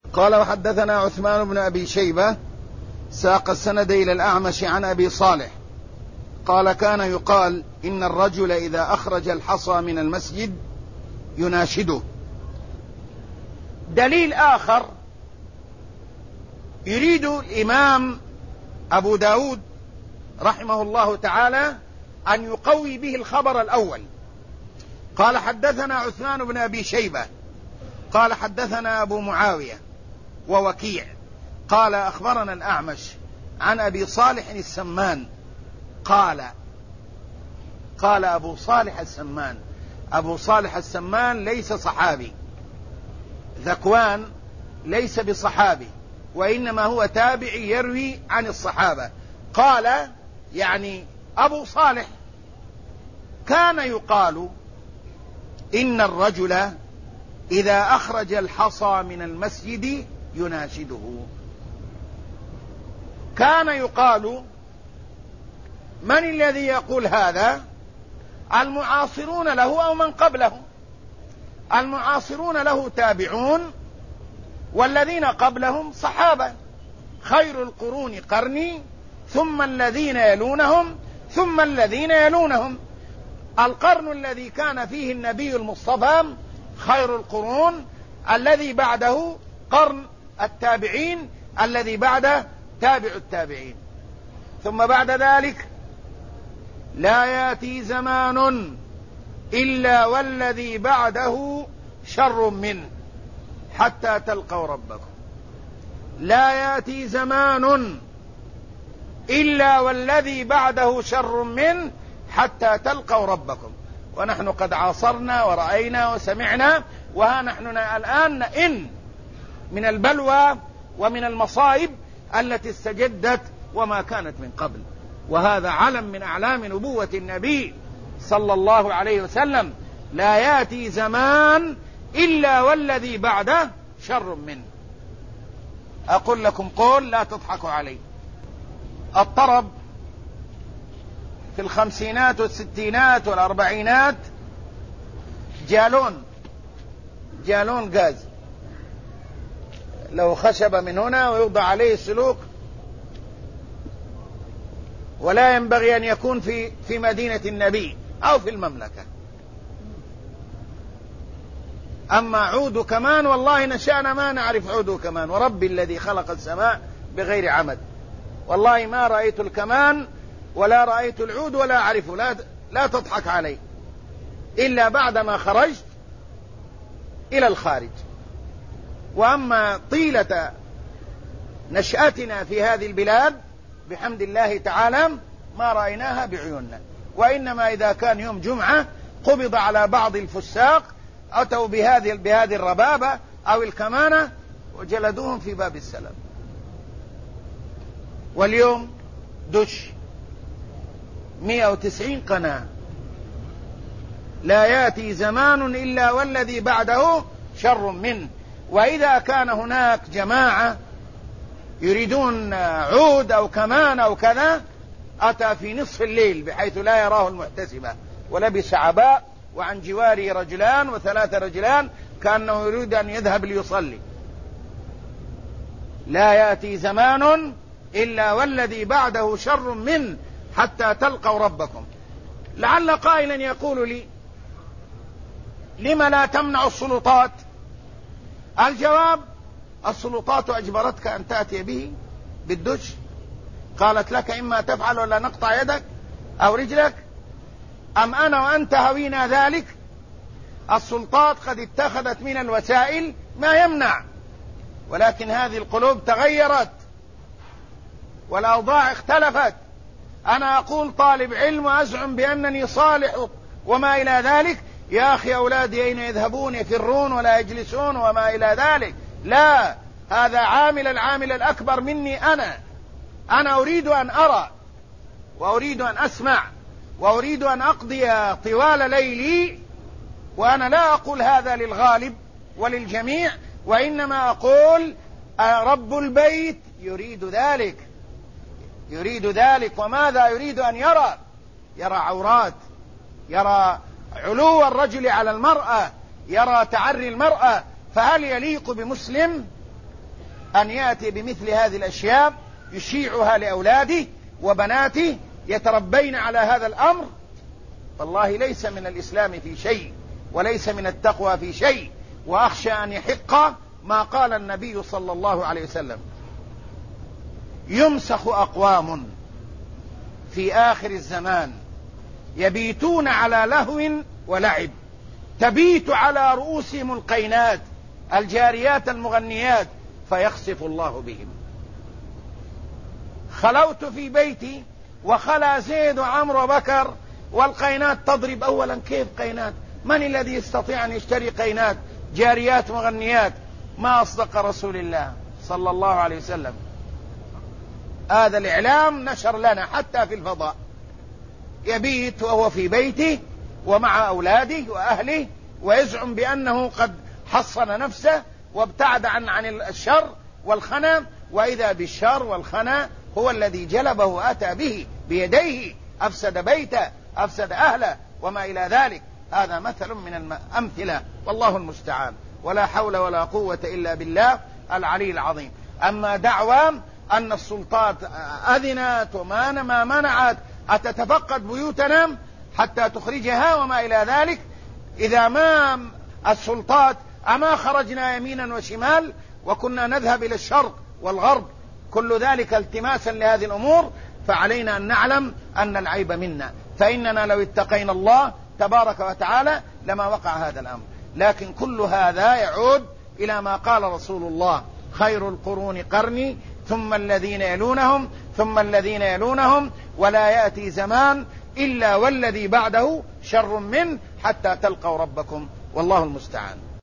قال وحدثنا عثمان بن أبي شيبة ساق السند إلى الأعمش عن أبي صالح قال كان يقال إن الرجل إذا أخرج الحصى من المسجد يناشده. دليل آخر يريد الإمام أبو داود رحمه الله تعالى أن يقوي به الخبر الأول. قال حدثنا عثمان بن أبي شيبة قال حدثنا أبو معاوية ووكيع قال أخبرنا الأعمش عن أبي صالح السمان قال أبو صالح السمان. أبو صالح السمان ليس صحابي، ذكوان ليس بصحابي، وإنما هو تابعي يروي عن الصحابة. قال يعني أبو صالح كان يقال إن الرجل إذا أخرج الحصى من المسجد يناشده. كان يقال. من الذي يقول هذا؟ المعاصرون له أو من قبله. المعاصرون له تابعون، والذين قبلهم صحابة. خير القرون قرني ثم الذين يلونهم ثم الذين يلونهم. القرن الذي كان فيه النبي المصطفى خير القرون، الذي بعده قرن التابعين، الذي بعده تابع التابعين. ثم بعد ذلك لا يأتي زمان إلا والذي بعده شر منه حتى تلقوا ربكم. لا يأتي زمان إلا والذي بعده شر منه حتى تلقوا ربكم. ونحن قد عاصرنا ورأينا وسمعنا، وها نحن الآن نئن من البلوى ومن المصائب التي استجدت وما كانت من قبل. وهذا علم من أعلام نبوة النبي صلى الله عليه وسلم. لا يأتي زمان إلا والذي بعده شر منه. أقول لكم قول لا تضحكوا عليه. الطرب في الخمسينات والستينات والأربعينات جالون غاز، لو خشب من هنا ويوضع عليه السلوك، ولا ينبغي أن يكون في مدينة النبي أو في المملكة. أما عود كمان والله نشأنا ما نعرف عود كمان، ورب الذي خلق السماء بغير عمد، والله ما رأيت الكمان ولا رأيت العود ولا أعرفه. لا تضحك علي إلا بعدما خرجت إلى الخارج. وأما طيلة نشأتنا في هذه البلاد بحمد الله تعالى ما رأيناها بعيوننا. وإنما إذا كان يوم جمعة قبض على بعض الفساق أتوا بهذه الربابة أو الكمانة وجلدوهم في باب السلام. واليوم دش 190 قناة. لا يأتي زمان إلا والذي بعده شر منه. وإذا كان هناك جماعة يريدون عود أو كمان أو كذا، أتى في نصف الليل بحيث لا يراه المحتسبة، ولبس عباء وعن جواره رجلان وثلاث رجلان كأنه يريد أن يذهب ليصلي. لا يأتي زمان إلا والذي بعده شر منه حتى تلقوا ربكم. لعل قائلا يقول لي لما لا تمنع السلطات؟ الجواب: السلطات أجبرتك أن تأتي به بالدش؟ قالت لك إما تفعل ولا نقطع يدك أو رجلك؟ أم أنا وأنت هوينا ذلك؟ السلطات قد اتخذت من الوسائل ما يمنع، ولكن هذه القلوب تغيرت والأوضاع اختلفت. أنا أقول طالب علم وأزعم بأنني صالح وما إلى ذلك، يا أخي أولادي أين يذهبون؟ يفرون ولا يجلسون وما إلى ذلك. لا، هذا العامل الأكبر مني. أنا أريد أن أرى وأريد أن أسمع وأريد أن أقضي طوال ليلي. وأنا لا أقول هذا للغالب وللجميع، وإنما أقول رب البيت يريد ذلك. وماذا يريد أن يرى؟ يرى عورات، يرى علو الرجل على المرأة، يرى تعري المرأة. فهل يليق بمسلم أن يأتي بمثل هذه الأشياء يشيعها لأولاده وبناته يتربين على هذا الأمر، والله ليس من الإسلام في شيء وليس من التقوى في شيء. وأخشى أن يحق ما قال النبي صلى الله عليه وسلم: يمسخ أقوام في آخر الزمان يبيتون على لهو ولعب، تبيت على رؤوسهم القينات الجاريات المغنيات فيخسف الله بهم. خلوت في بيتي وخلا زيد وعمرو وبكر والقينات تضرب. أولا كيف قينات؟ من الذي يستطيع أن يشتري قينات جاريات مغنيات؟ ما أصدق رسول الله صلى الله عليه وسلم. هذا الإعلام نشر لنا حتى في الفضاء. يبيت وهو في بيته ومع أولاده وأهله ويزعم بأنه قد حصن نفسه وابتعد عن الشر والخنا، وإذا بالشر والخنا هو الذي جلبه وأتى به بيديه، أفسد بيته أفسد أهله وما إلى ذلك. هذا مثل من الأمثلة، والله المستعان، ولا حول ولا قوة إلا بالله العلي العظيم. أما دعوى أن السلطات أذنت وما منعت أتتفقد بيوتنا حتى تخرجها وما إلى ذلك، إذا ما السلطات أما خرجنا يمينا وشمال وكنا نذهب إلى الشرق والغرب، كل ذلك التماسا لهذه الأمور، فعلينا أن نعلم أن العيب منا، فإننا لو اتقينا الله تبارك وتعالى لما وقع هذا الأمر. لكن كل هذا يعود إلى ما قال رسول الله: خير القرون قرني ثم الذين يلونهم ثم الذين يلونهم ولا يأتي زمان إلا والذي بعده شر منه حتى تلقوا ربكم، والله المستعان.